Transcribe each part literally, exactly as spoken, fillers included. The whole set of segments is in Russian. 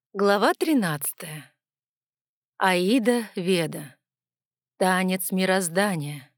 Глава тринадцатая. Аида Веда. Танец мироздания.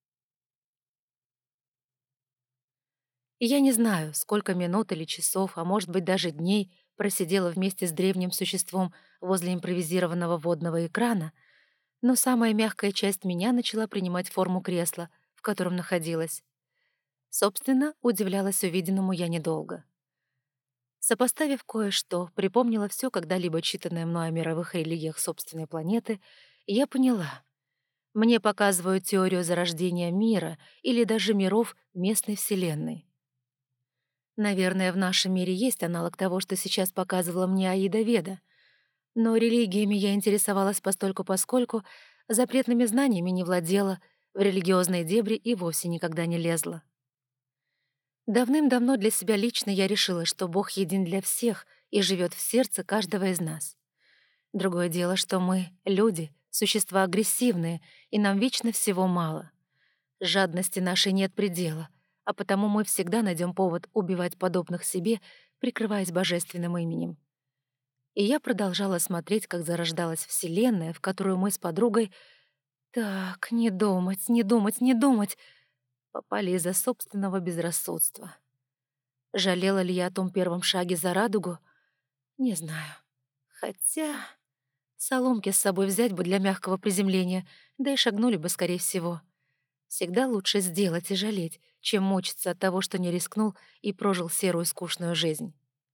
Я не знаю, сколько минут или часов, а может быть даже дней просидела вместе с древним существом возле импровизированного водного экрана, но самая мягкая часть меня начала принимать форму кресла, в котором находилась. Собственно, удивлялась увиденному я недолго. Сопоставив кое-что, припомнила все когда-либо читанное мной о мировых религиях собственной планеты, и я поняла — мне показывают теорию зарождения мира или даже миров местной вселенной. Наверное, в нашем мире есть аналог того, что сейчас показывала мне Аида Веда, но религиями я интересовалась постольку-поскольку, запретными знаниями не владела, в религиозные дебри и вовсе никогда не лезла. Давным-давно для себя лично я решила, что Бог един для всех и живет в сердце каждого из нас. Другое дело, что мы, люди, существа агрессивные, и нам вечно всего мало. Жадности нашей нет предела, а потому мы всегда найдем повод убивать подобных себе, прикрываясь божественным именем. И я продолжала смотреть, как зарождалась Вселенная, в которую мы с подругой... Так, не думать, не думать, не думать... Попали из-за собственного безрассудства. Жалела ли я о том первом шаге за радугу? Не знаю. Хотя... Соломки с собой взять бы для мягкого приземления, да и шагнули бы, скорее всего. Всегда лучше сделать и жалеть, чем мучиться от того, что не рискнул и прожил серую скучную жизнь.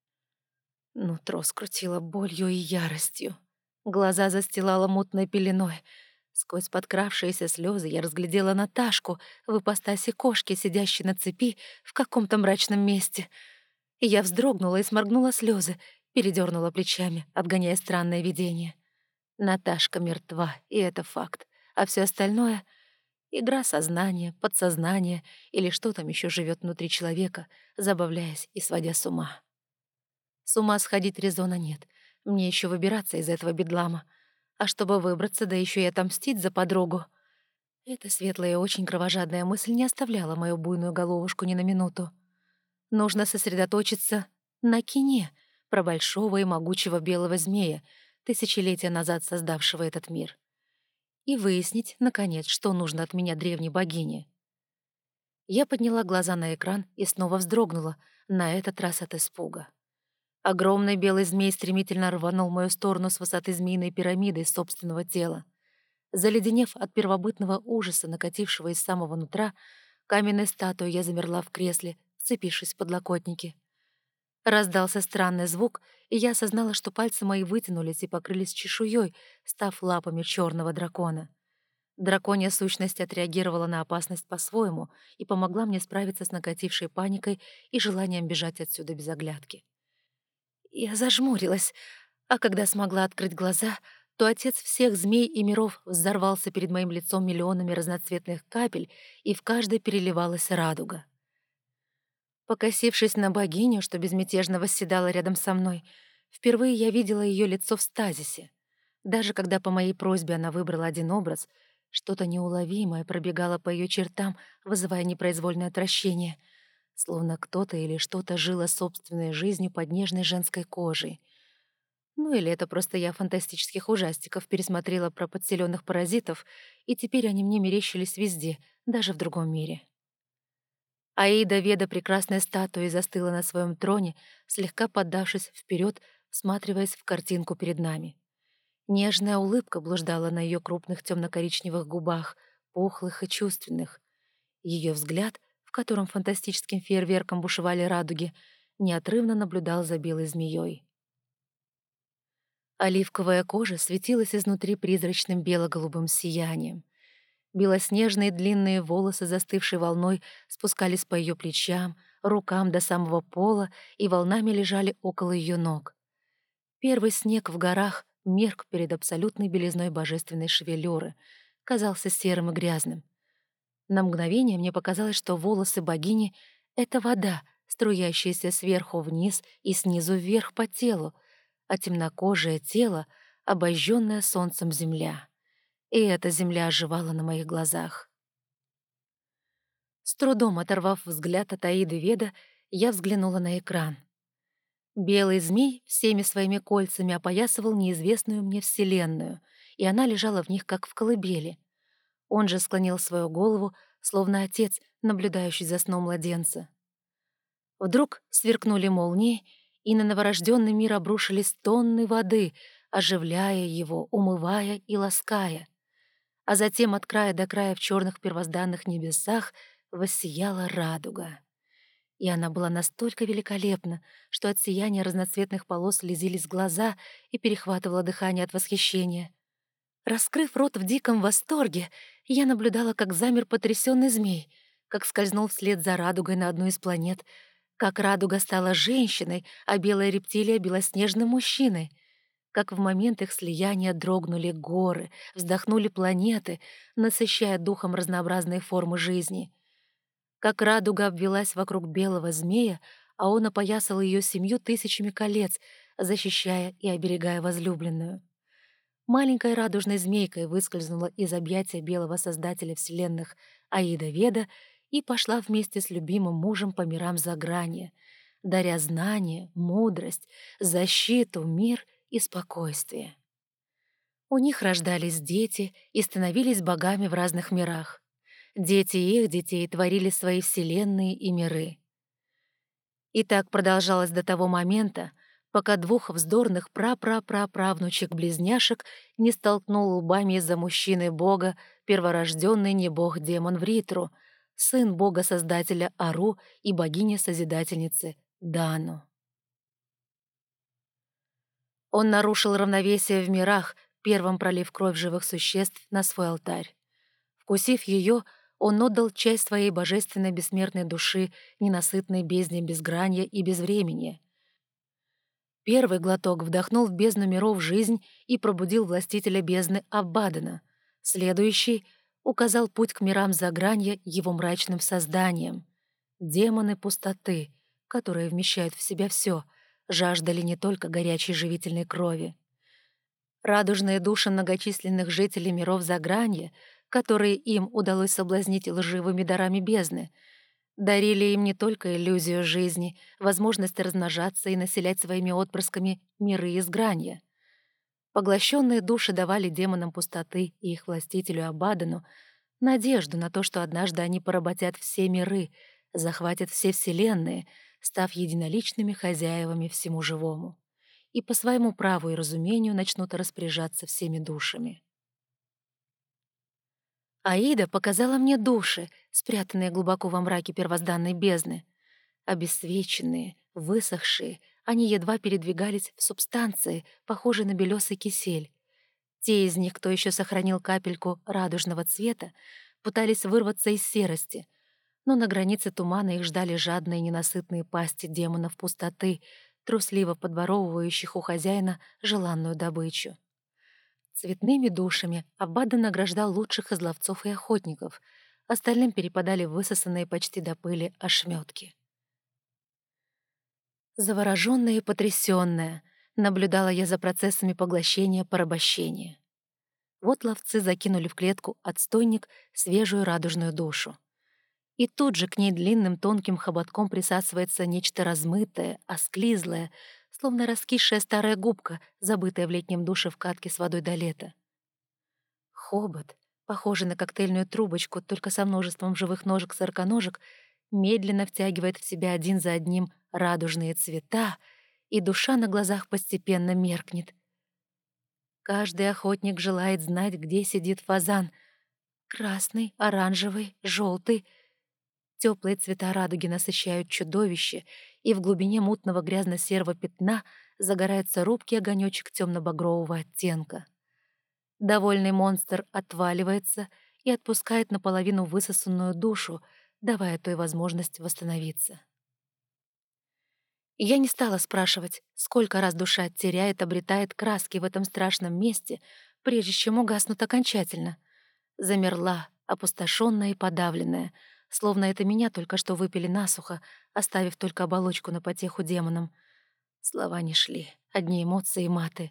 Нутро скрутило болью и яростью. Глаза застилала мутной пеленой. Сквозь подкравшиеся слезы я разглядела Наташку в ипостаси кошки, сидящей на цепи в каком-то мрачном месте. И я вздрогнула и сморгнула слезы, передернула плечами, отгоняя странное видение. Наташка мертва, и это факт. А все остальное — игра сознания, подсознания или что там еще живет внутри человека, забавляясь и сводя с ума. С ума сходить резона нет. Мне еще выбираться из этого бедлама. А чтобы выбраться, да еще и отомстить за подругу. Эта светлая и очень кровожадная мысль не оставляла мою буйную головушку ни на минуту. Нужно сосредоточиться на кине про большого и могучего белого змея, тысячелетия назад создавшего этот мир. И выяснить, наконец, что нужно от меня древней богине. Я подняла глаза на экран и снова вздрогнула, на этот раз от испуга. Огромный белый змей стремительно рванул в мою сторону с высоты змеиной пирамиды из собственного тела. Заледенев от первобытного ужаса, накатившего из самого нутра, каменной статуей я замерла в кресле, вцепившись в подлокотники. Раздался странный звук, и я осознала, что пальцы мои вытянулись и покрылись чешуей, став лапами черного дракона. Драконья сущность отреагировала на опасность по-своему и помогла мне справиться с накатившей паникой и желанием бежать отсюда без оглядки. Я зажмурилась, а когда смогла открыть глаза, то отец всех змей и миров взорвался перед моим лицом миллионами разноцветных капель, и в каждой переливалась радуга. Покосившись на богиню, что безмятежно восседала рядом со мной, впервые я видела ее лицо в стазисе. Даже когда по моей просьбе она выбрала один образ, что-то неуловимое пробегало по ее чертам, вызывая непроизвольное отвращение, словно кто-то или что-то жило собственной жизнью под нежной женской кожей. Ну или это просто я фантастических ужастиков пересмотрела про подселенных паразитов, и теперь они мне мерещились везде, даже в другом мире. Аида Веда прекрасной статуей застыла на своем троне, слегка поддавшись вперед, всматриваясь в картинку перед нами. Нежная улыбка блуждала на ее крупных темно-коричневых губах, пухлых и чувственных. Ее взгляд, в котором фантастическим фейерверком бушевали радуги, неотрывно наблюдал за белой змеей. Оливковая кожа светилась изнутри призрачным бело-голубым сиянием. Белоснежные длинные волосы, застывшей волной, спускались по ее плечам, рукам до самого пола и волнами лежали около ее ног. Первый снег в горах мерк перед абсолютной белизной божественной шевелюры, казался серым и грязным. На мгновение мне показалось, что волосы богини — это вода, струящаяся сверху вниз и снизу вверх по телу, а темнокожее тело — обожженная солнцем земля. И эта земля оживала на моих глазах. С трудом оторвав взгляд от Аиды Веда, я взглянула на экран. Белый змей всеми своими кольцами опоясывал неизвестную мне вселенную, и она лежала в них, как в колыбели. Он же склонил свою голову, словно отец, наблюдающий за сном младенца. Вдруг сверкнули молнии, и на новорожденный мир обрушились тонны воды, оживляя его, умывая и лаская. А затем от края до края в черных первозданных небесах воссияла радуга. И она была настолько великолепна, что от сияния разноцветных полос слезились глаза и перехватывало дыхание от восхищения. Раскрыв рот в диком восторге, я наблюдала, как замер потрясенный змей, как скользнул вслед за радугой на одну из планет, как радуга стала женщиной, а белая рептилия — белоснежным мужчиной, как в момент их слияния дрогнули горы, вздохнули планеты, насыщая духом разнообразные формы жизни, как радуга обвелась вокруг белого змея, а он опоясал ее семью тысячами колец, защищая и оберегая возлюбленную. Маленькой радужной змейкой выскользнула из объятия белого создателя вселенных Аида Веда и пошла вместе с любимым мужем по мирам загранья, даря знания, мудрость, защиту, мир и спокойствие. У них рождались дети и становились богами в разных мирах. Дети их детей творили свои вселенные и миры. И так продолжалось до того момента, пока двух вздорных пра-пра-пра-правнучек-близняшек не столкнул лбами из-за мужчины бога перворожденный небог-демон Вритру, сын бога-создателя Ару и богини-созидательницы Дану. Он нарушил равновесие в мирах, первым пролив кровь живых существ на свой алтарь. Вкусив ее, он отдал часть своей божественной бессмертной души ненасытной бездне безгранья и безвременья. Первый глоток вдохнул в бездну миров жизнь и пробудил властителя бездны Аббадана. Следующий указал путь к мирам загранья его мрачным созданием. Демоны пустоты, которые вмещают в себя все, жаждали не только горячей живительной крови. Радужные души многочисленных жителей миров загранья, которые им удалось соблазнить лживыми дарами бездны, дарили им не только иллюзию жизни, возможность размножаться и населять своими отпрысками миры изгранья. Поглощенные души давали демонам пустоты и их властителю Абадану надежду на то, что однажды они поработят все миры, захватят все вселенные, став единоличными хозяевами всему живому, и по своему праву и разумению начнут распоряжаться всеми душами. Аида показала мне души, спрятанные глубоко во мраке первозданной бездны. Обесцвеченные, высохшие, они едва передвигались в субстанции, похожей на белесый кисель. Те из них, кто еще сохранил капельку радужного цвета, пытались вырваться из серости, но на границе тумана их ждали жадные ненасытные пасти демонов пустоты, трусливо подворовывающих у хозяина желанную добычу. Цветными душами Аббада награждал лучших из ловцов и охотников, остальным перепадали высосанные почти до пыли ошметки. Заворожённая и потрясённая наблюдала я за процессами поглощения-порабощения. Вот ловцы закинули в клетку отстойник свежую радужную душу. И тут же к ней длинным тонким хоботком присасывается нечто размытое, осклизлое, словно раскисшая старая губка, забытая в летнем душе в катке с водой до лета. Хобот, похожий на коктейльную трубочку, только со множеством живых ножек-сороконожек, медленно втягивает в себя один за одним радужные цвета, и душа на глазах постепенно меркнет. Каждый охотник желает знать, где сидит фазан. Красный, оранжевый, желтый. Теплые цвета радуги насыщают чудовище, и в глубине мутного грязно-серого пятна загорается робкий огонечек темно-багрового оттенка. Довольный монстр отваливается и отпускает наполовину высосанную душу, давая той возможность восстановиться. И я не стала спрашивать, сколько раз душа теряет, обретает краски в этом страшном месте, прежде чем угаснут окончательно. Замерла, опустошенная и подавленная, словно это меня только что выпили насухо, оставив только оболочку на потеху демонам. Слова не шли, одни эмоции и маты.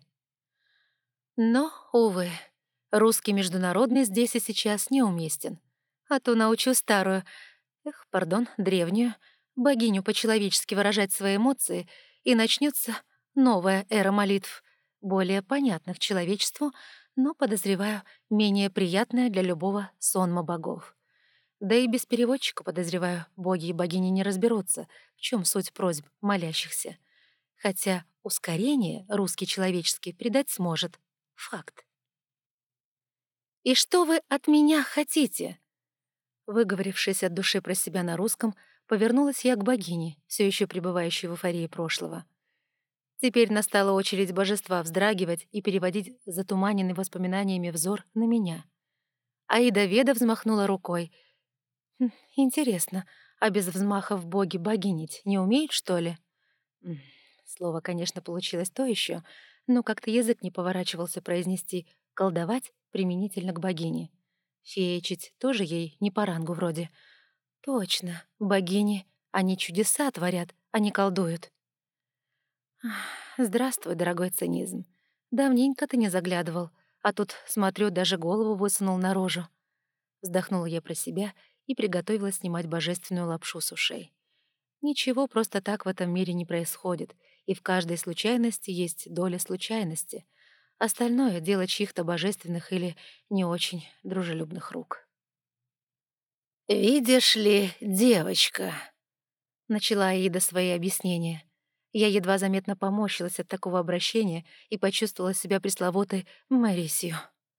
Но, увы, русский международный здесь и сейчас неуместен. А то научу старую, эх, пардон, древнюю, богиню по-человечески выражать свои эмоции, и начнется новая эра молитв, более понятных человечеству, но, подозреваю, менее приятная для любого сонма богов. Да и без переводчика, подозреваю, боги и богини не разберутся, в чем суть просьб молящихся. Хотя ускорение русский человеческий придать сможет. Факт. «И что вы от меня хотите?» Выговорившись от души про себя на русском, повернулась я к богине, все еще пребывающей в эйфории прошлого. Теперь настала очередь божества вздрагивать и переводить затуманенный воспоминаниями взор на меня. Аида Веда взмахнула рукой. «Хм, Интересно, а без взмахов боги богинить не умеют, что ли?» М, Слово, конечно, получилось то еще, но как-то язык не поворачивался произнести «колдовать» применительно к богине. Феечить тоже ей не по рангу вроде. Точно, богини, они чудеса творят, а не колдуют. Ах, Здравствуй, дорогой цинизм. Давненько ты не заглядывал, а тут, смотрю, даже голову высунул наружу. Вздохнула я про себя и приготовилась снимать божественную лапшу с ушей. Ничего просто так в этом мире не происходит, и в каждой случайности есть доля случайности. Остальное — дело чьих-то божественных или не очень дружелюбных рук. «Видишь ли, девочка», — начала Аида свои объяснения. Я едва заметно поморщилась от такого обращения и почувствовала себя пресловутой Мэрисью.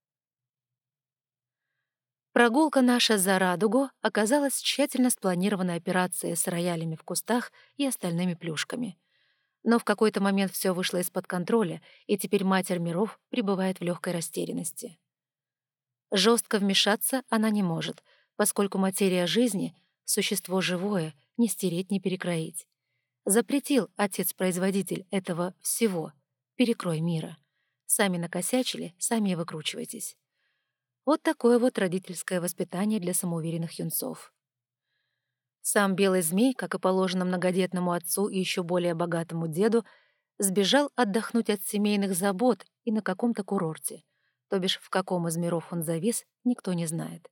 Прогулка наша за радугу оказалась тщательно спланированной операцией с роялями в кустах и остальными плюшками. Но в какой-то момент все вышло из-под контроля, и теперь Матерь миров пребывает в легкой растерянности. Жестко вмешаться она не может, поскольку материя жизни — существо живое, не стереть, не перекроить. Запретил отец-производитель этого всего. Перекрой мира. Сами накосячили, сами и выкручивайтесь. Вот такое вот родительское воспитание для самоуверенных юнцов. Сам белый змей, как и положено многодетному отцу и еще более богатому деду, сбежал отдохнуть от семейных забот и на каком-то курорте. То бишь, в каком из миров он завис, никто не знает.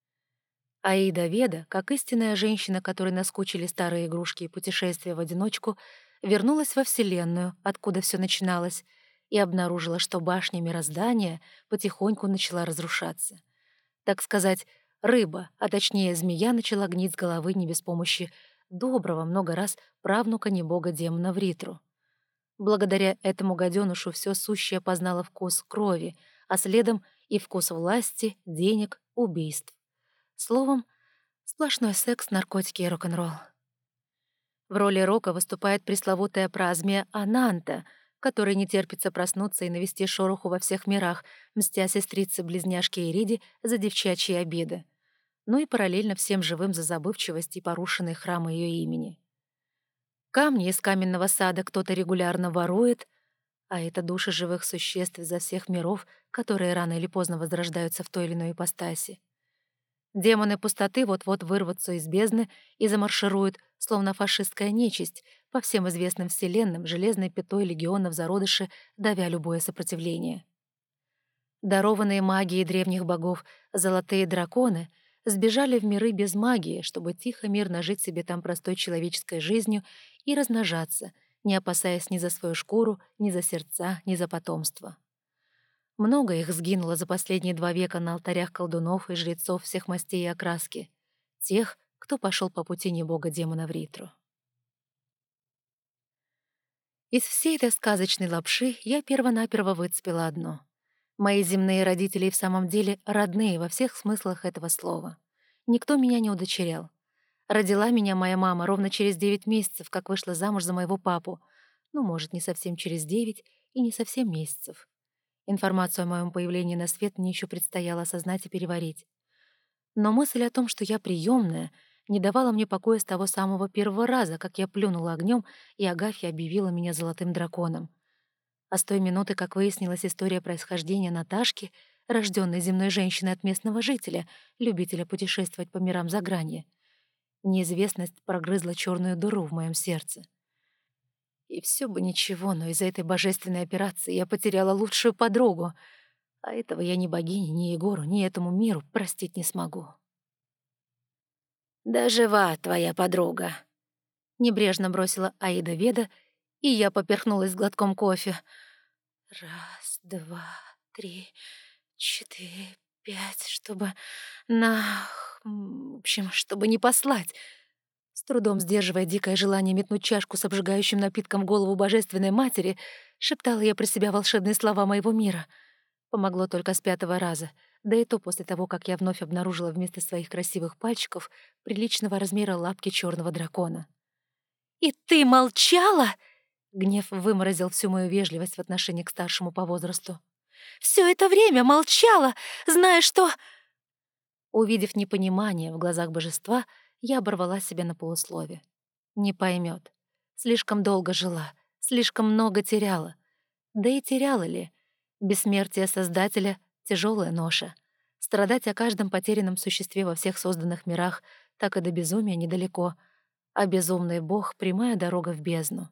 Аида Веда, как истинная женщина, которой наскучили старые игрушки и путешествия в одиночку, вернулась во Вселенную, откуда все начиналось, и обнаружила, что башня мироздания потихоньку начала разрушаться. Так сказать, рыба, а точнее змея, начала гнить с головы не без помощи доброго много раз правнука небога-демона Вритру. Благодаря этому гаденушу все сущее познало вкус крови, а следом и вкус власти, денег, убийств. Словом, сплошной секс, наркотики и рок-н-ролл. В роли Рока выступает пресловутая празмия Ананта, которой не терпится проснуться и навести шороху во всех мирах, мстя сестрице-близняшке Ириде за девчачьи обиды. Ну и параллельно всем живым за забывчивость и порушенные храмы ее имени. Камни из каменного сада кто-то регулярно ворует, а это души живых существ изо всех миров, которые рано или поздно возрождаются в той или иной ипостаси. Демоны пустоты вот-вот вырвутся из бездны и замаршируют, словно фашистская нечисть, по всем известным вселенным железной пятой легионов зародыши, давя любое сопротивление. Дарованные магией древних богов золотые драконы сбежали в миры без магии, чтобы тихо мирно жить себе там простой человеческой жизнью и размножаться, не опасаясь ни за свою шкуру, ни за сердца, ни за потомство. Много их сгинуло за последние два века на алтарях колдунов и жрецов всех мастей и окраски. Тех, кто пошел по пути небога-демона Вритру. Из всей этой сказочной лапши я первонаперво выцепила одно. Мои земные родители и в самом деле родные во всех смыслах этого слова. Никто меня не удочерял. Родила меня моя мама ровно через девять месяцев, как вышла замуж за моего папу. Ну, может, не совсем через девять и не совсем месяцев. Информацию о моем появлении на свет мне еще предстояло осознать и переварить. Но мысль о том, что я приемная, не давала мне покоя с того самого первого раза, как я плюнула огнем, и Агафья объявила меня золотым драконом. А с той минуты, как выяснилась история происхождения Наташки, рожденной земной женщиной от местного жителя, любителя путешествовать по мирам загранья, неизвестность прогрызла черную дыру в моем сердце. И все бы ничего, но из-за этой божественной операции я потеряла лучшую подругу, а этого я ни богине, ни Егору, ни этому миру простить не смогу. «Да жива твоя подруга», — небрежно бросила Аида Веда и я поперхнулась глотком кофе. Раз, два, три, четыре, пять, чтобы на... В общем, чтобы не послать. С трудом сдерживая дикое желание метнуть чашку с обжигающим напитком в голову божественной матери, шептала я про себя волшебные слова моего мира. Помогло только с пятого раза, да и то после того, как я вновь обнаружила вместо своих красивых пальчиков приличного размера лапки черного дракона. «И ты молчала?» Гнев выморозил всю мою вежливость в отношении к старшему по возрасту. «Все это время молчала, зная, что...» Увидев непонимание в глазах божества, я оборвала себя на полуслове. Не поймет. Слишком долго жила, слишком много теряла. Да и теряла ли? Бессмертие Создателя — тяжелая ноша. Страдать о каждом потерянном существе во всех созданных мирах так и до безумия недалеко, а безумный бог — прямая дорога в бездну.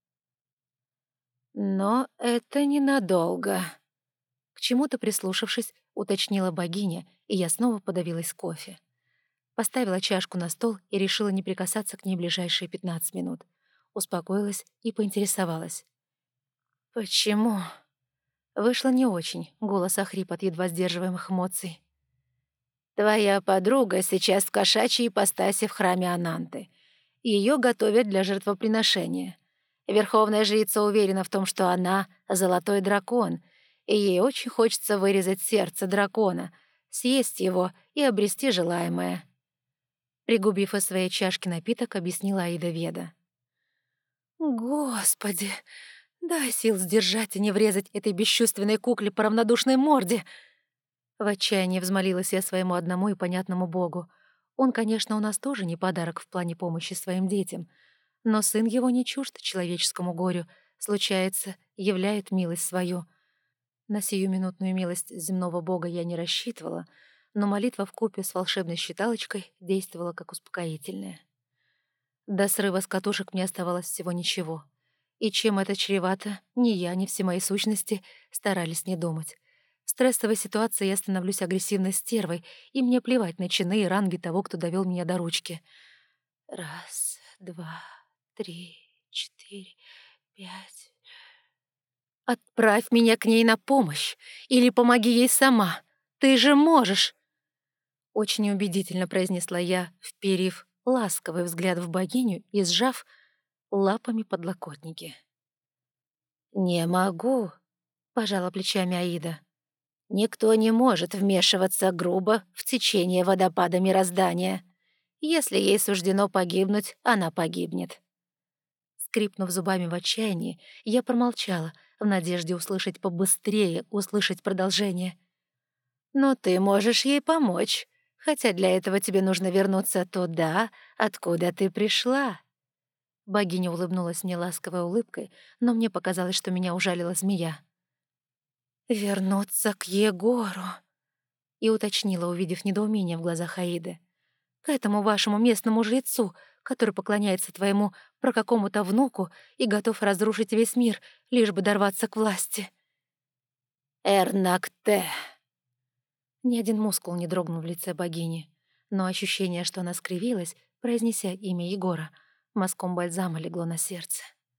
Но это ненадолго. К чему-то прислушавшись, уточнила богиня, и я снова подавилась кофе. Поставила чашку на стол и решила не прикасаться к ней ближайшие пятнадцать минут. Успокоилась и поинтересовалась. «Почему?» Вышло не очень, голос охрип от едва сдерживаемых эмоций. «Твоя подруга сейчас в кошачьей ипостаси в храме Ананты. Ее готовят для жертвоприношения. Верховная жрица уверена в том, что она — золотой дракон, и ей очень хочется вырезать сердце дракона, съесть его и обрести желаемое». Пригубив из своей чашки напиток, объяснила Аида Веда. «Господи, дай сил сдержать и не врезать этой бесчувственной кукле по равнодушной морде!» В отчаянии взмолилась я своему одному и понятному богу. Он, конечно, у нас тоже не подарок в плане помощи своим детям, но сын его не чужд человеческому горю, случается, являет милость свою. На сиюминутную милость земного бога я не рассчитывала, но молитва вкупе с волшебной считалочкой действовала как успокоительная. До срыва с катушек мне оставалось всего ничего. И чем это чревато, ни я, ни все мои сущности старались не думать. В стрессовой ситуации я становлюсь агрессивной стервой, и мне плевать на чины и ранги того, кто довел меня до ручки. Раз, два, три, четыре, пять... «Отправь меня к ней на помощь, или помоги ей сама. Ты же можешь!» Очень убедительно произнесла я, вперив ласковый взгляд в богиню и сжав лапами подлокотники. «Не могу», — пожала плечами Аида. «Никто не может вмешиваться грубо в течение водопада мироздания. Если ей суждено погибнуть, она погибнет». Скрипнув зубами в отчаянии, я промолчала, в надежде услышать побыстрее, услышать продолжение. «Но ты можешь ей помочь, хотя для этого тебе нужно вернуться туда, откуда ты пришла». Богиня улыбнулась мне ласковой улыбкой, но мне показалось, что меня ужалила змея. «Вернуться к Егору», — и уточнила, увидев недоумение в глазах Аиды. «К этому вашему местному жрецу, который поклоняется твоему про какому-то внуку и готов разрушить весь мир, лишь бы дорваться к власти». «Эрнакте». Ни один мускул не дрогнул в лице богини, но ощущение, что она скривилась, произнеся имя Егора, мазком бальзама легло на сердце.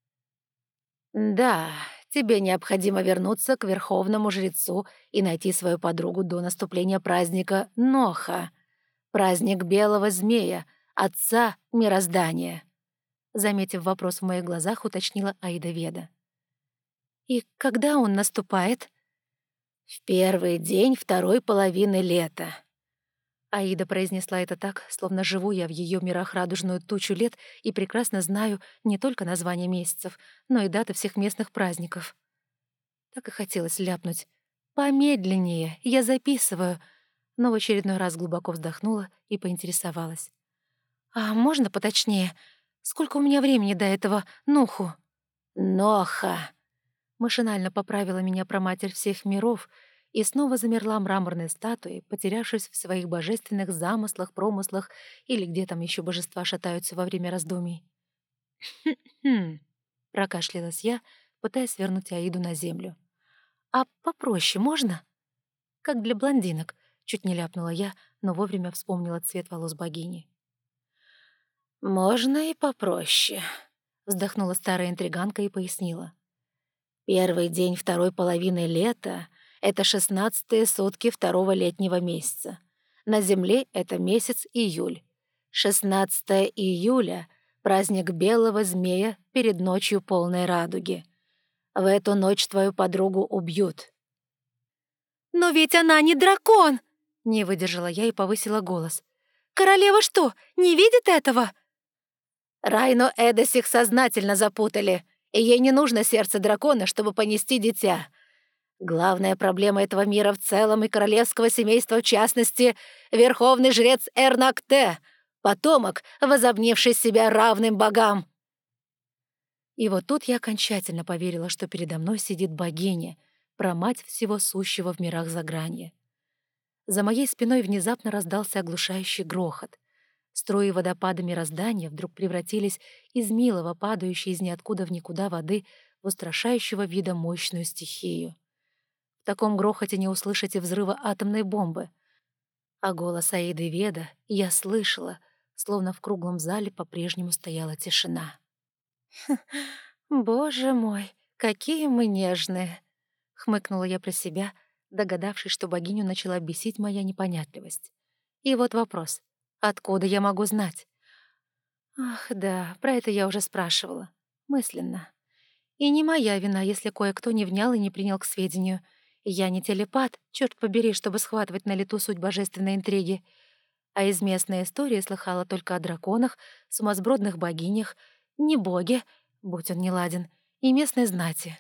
«Да, тебе необходимо вернуться к верховному жрецу и найти свою подругу до наступления праздника Ноха, праздник белого змея, отца мироздания», заметив вопрос в моих глазах, уточнила Аида Веда. «И когда он наступает?» «В первый день второй половины лета». Аида произнесла это так, словно живу я в ее мирах радужную тучу лет и прекрасно знаю не только названия месяцев, но и даты всех местных праздников. Так и хотелось ляпнуть. «Помедленнее, я записываю», но в очередной раз глубоко вздохнула и поинтересовалась. «А можно поточнее? Сколько у меня времени до этого Нуху?» «Ноха!» Машинально поправила меня проматерь всех миров и снова замерла мраморной статуей, потерявшись в своих божественных замыслах, промыслах или где там еще божества шатаются во время раздумий. «Хм-хм», — прокашлялась я, пытаясь вернуть Аиду на землю. «А попроще можно?» «Как для блондинок», — чуть не ляпнула я, но вовремя вспомнила цвет волос богини. «Можно и попроще. Вздохнула старая интриганка и пояснила. Первый день второй половины лета — это шестнадцатые сутки второго летнего месяца. На Земле это месяц июль. шестнадцатое июля — праздник белого змея перед ночью полной радуги. В эту ночь твою подругу убьют. «Но ведь она не дракон!» — не выдержала я и повысила голос. «Королева что, не видит этого?» Райну Эдосих сознательно запутали, и ей не нужно сердце дракона, чтобы понести дитя. Главная проблема этого мира в целом и королевского семейства в частности — верховный жрец Эрнакте, потомок, возомнивший себя равным богам. И вот тут я окончательно поверила, что передо мной сидит богиня, прамать всего сущего в мирах загранья. За моей спиной внезапно раздался оглушающий грохот. Струи водопада мироздания вдруг превратились из милого, падающей из ниоткуда в никуда воды в устрашающего вида мощную стихию. В таком грохоте не услышите взрыва атомной бомбы. А голос Аиды Веда я слышала, словно в круглом зале по-прежнему стояла тишина. «Боже мой, какие мы нежные!» — хмыкнула я про себя, догадавшись, что богиню начала бесить моя непонятливость. И вот вопрос. Откуда я могу знать? Ах, да, про это я уже спрашивала. Мысленно. И не моя вина, если кое-кто не внял и не принял к сведению. Я не телепат, черт побери, чтобы схватывать на лету суть божественной интриги. А из местной истории слыхала только о драконах, сумасбродных богинях, не боге, будь он неладен, и местной знати.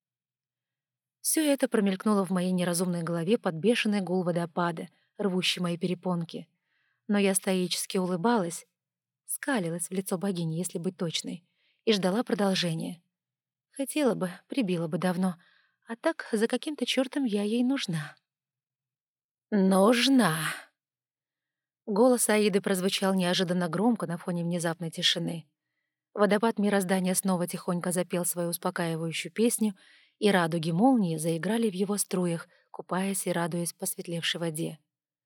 Все это промелькнуло в моей неразумной голове под бешеный гул водопада, рвущий мои перепонки. Но я стоически улыбалась, скалилась в лицо богини, если быть точной, и ждала продолжения. Хотела бы, прибила бы давно, а так за каким-то чертом я ей нужна. «Нужна!» Голос Аиды прозвучал неожиданно громко на фоне внезапной тишины. Водопад мироздания снова тихонько запел свою успокаивающую песню, и радуги молнии заиграли в его струях, купаясь и радуясь посветлевшей воде.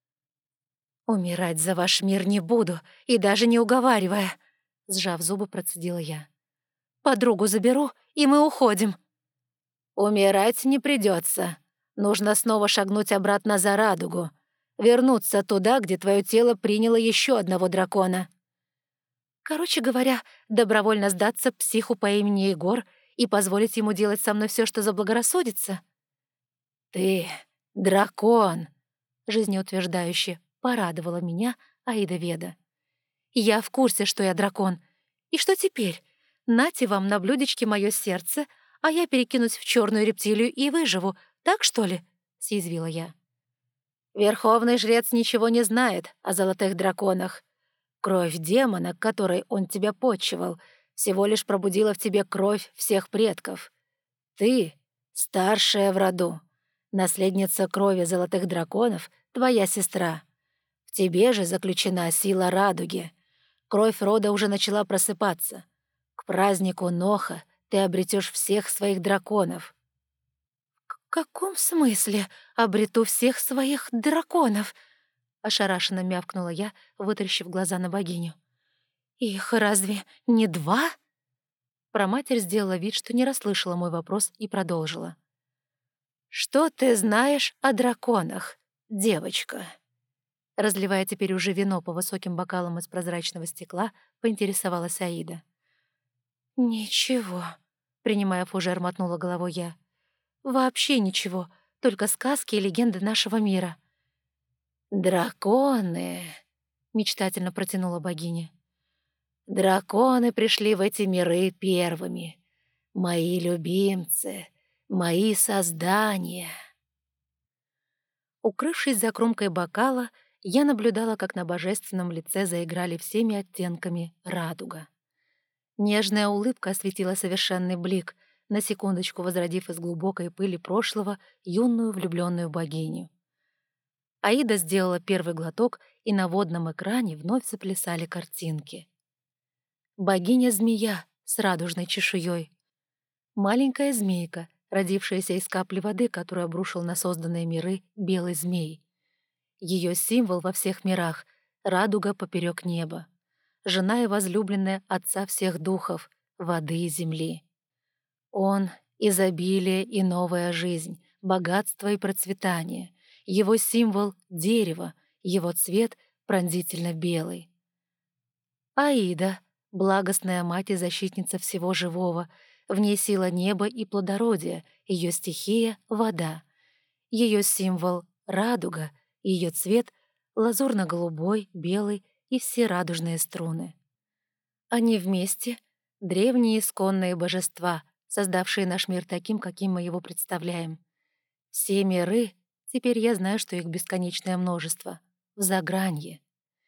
«Умирать за ваш мир не буду, и даже не уговаривая», — сжав зубы, процедила я. «Подругу заберу, и мы уходим». «Умирать не придется. Нужно снова шагнуть обратно за радугу, вернуться туда, где твое тело приняло еще одного дракона». Короче говоря, добровольно сдаться психу по имени Егор и позволить ему делать со мной все, что заблагорассудится. «Ты дракон», — жизнеутверждающе порадовала меня Аида Веда. «Я в курсе, что я дракон. И что теперь? Нате вам на блюдечке мое сердце, а я перекинусь в черную рептилию и выживу, так что ли?» — съязвила я. «Верховный жрец ничего не знает о золотых драконах. Кровь демона, которой он тебя почивал, всего лишь пробудила в тебе кровь всех предков. Ты — старшая в роду, наследница крови золотых драконов, твоя сестра. В тебе же заключена сила радуги. Кровь рода уже начала просыпаться. К празднику Ноха ты обретешь всех своих драконов». «В каком смысле обрету всех своих драконов?» — ошарашенно мявкнула я, вытаращив глаза на богиню. «Их разве не два?» Проматерь сделала вид, что не расслышала мой вопрос, и продолжила. «Что ты знаешь о драконах, девочка?» Разливая теперь уже вино по высоким бокалам из прозрачного стекла, поинтересовалась Аида. «Ничего», — принимая фужер, мотнула головой я. «Вообще ничего, только сказки и легенды нашего мира». «Драконы», — мечтательно протянула богиня. «Драконы пришли в эти миры первыми. Мои любимцы, мои создания». Укрывшись за кромкой бокала, я наблюдала, как на божественном лице заиграли всеми оттенками радуга. Нежная улыбка осветила совершенный блик, на секундочку возродив из глубокой пыли прошлого юную влюбленную богиню. Аида сделала первый глоток, и на водном экране вновь заплясали картинки. Богиня-змея с радужной чешуей. Маленькая змейка, родившаяся из капли воды, которую обрушил на созданные миры белый змей. Ее символ во всех мирах — радуга поперек неба. Жена и возлюбленная отца всех духов, воды и земли. Он — изобилие и новая жизнь, богатство и процветание. Его символ — дерево, его цвет — пронзительно белый. Аида — благостная мать и защитница всего живого. В ней сила неба и плодородия, ее стихия — вода. Ее символ — радуга, ее цвет — лазурно-голубой, белый и все радужные струны. Они вместе — древние исконные божества, создавшие наш мир таким, каким мы его представляем. Все миры, теперь я знаю, что их бесконечное множество, в загранье.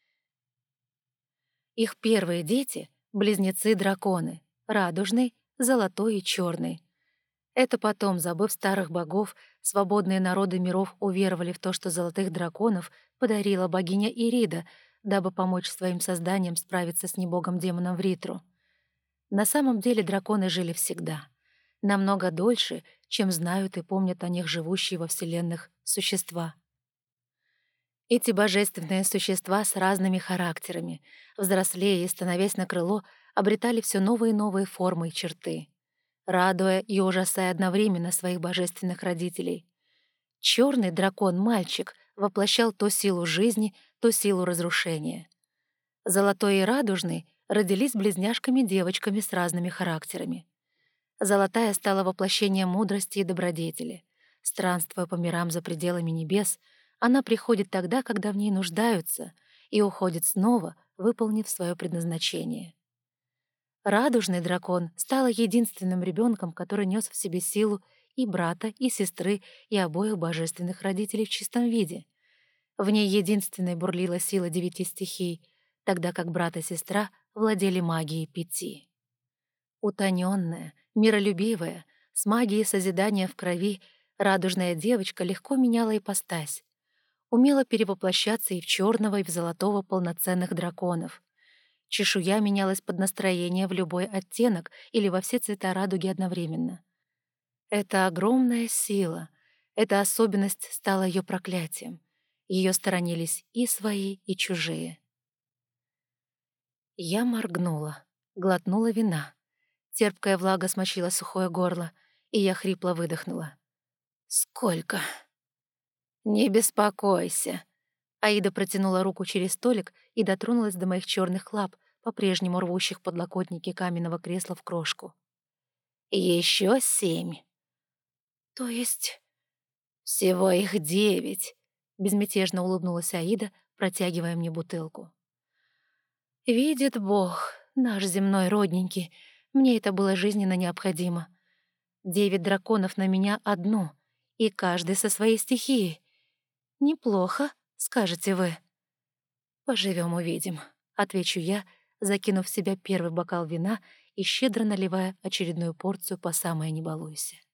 Их первые дети — близнецы-драконы, радужный, золотой и черный. Это потом, забыв старых богов, свободные народы миров уверовали в то, что золотых драконов подарила богиня Ирида, дабы помочь своим созданиям справиться с небогом-демоном Вритру. На самом деле драконы жили всегда, намного дольше, чем знают и помнят о них живущие во вселенных существа. Эти божественные существа с разными характерами, взрослея и становясь на крыло, обретали все новые и новые формы и черты, радуя и ужасая одновременно своих божественных родителей. Черный дракон-мальчик воплощал то силу жизни, то силу разрушения. Золотой и радужный родились близняшками-девочками с разными характерами. Золотая стала воплощением мудрости и добродетели. Странствуя по мирам за пределами небес, она приходит тогда, когда в ней нуждаются, и уходит снова, выполнив свое предназначение. Радужный дракон стала единственным ребенком, который нес в себе силу и брата, и сестры, и обоих божественных родителей в чистом виде. В ней единственной бурлила сила девяти стихий, тогда как брат и сестра владели магией пяти. Утонённая, миролюбивая, с магией созидания в крови, радужная девочка легко меняла ипостась, умела перевоплощаться и в черного, и в золотого полноценных драконов. Чешуя менялась под настроение в любой оттенок или во все цвета радуги одновременно. Это огромная сила, эта особенность стала ее проклятием. Ее сторонились и свои, и чужие. Я моргнула, глотнула вина. Терпкая влага смочила сухое горло, и я хрипло выдохнула. «Сколько?» «Не беспокойся». Аида протянула руку через столик и дотронулась до моих черных лап, по-прежнему рвущих подлокотники каменного кресла в крошку. «Еще семь». «То есть...» «Всего их девять», — безмятежно улыбнулась Аида, протягивая мне бутылку. «Видит Бог, наш земной родненький, мне это было жизненно необходимо. Девять драконов на меня одну, и каждый со своей стихией. Неплохо, скажете вы». «Поживем, увидим», — отвечу я, закинув в себя первый бокал вина и щедро наливая очередную порцию по самое не балуйся.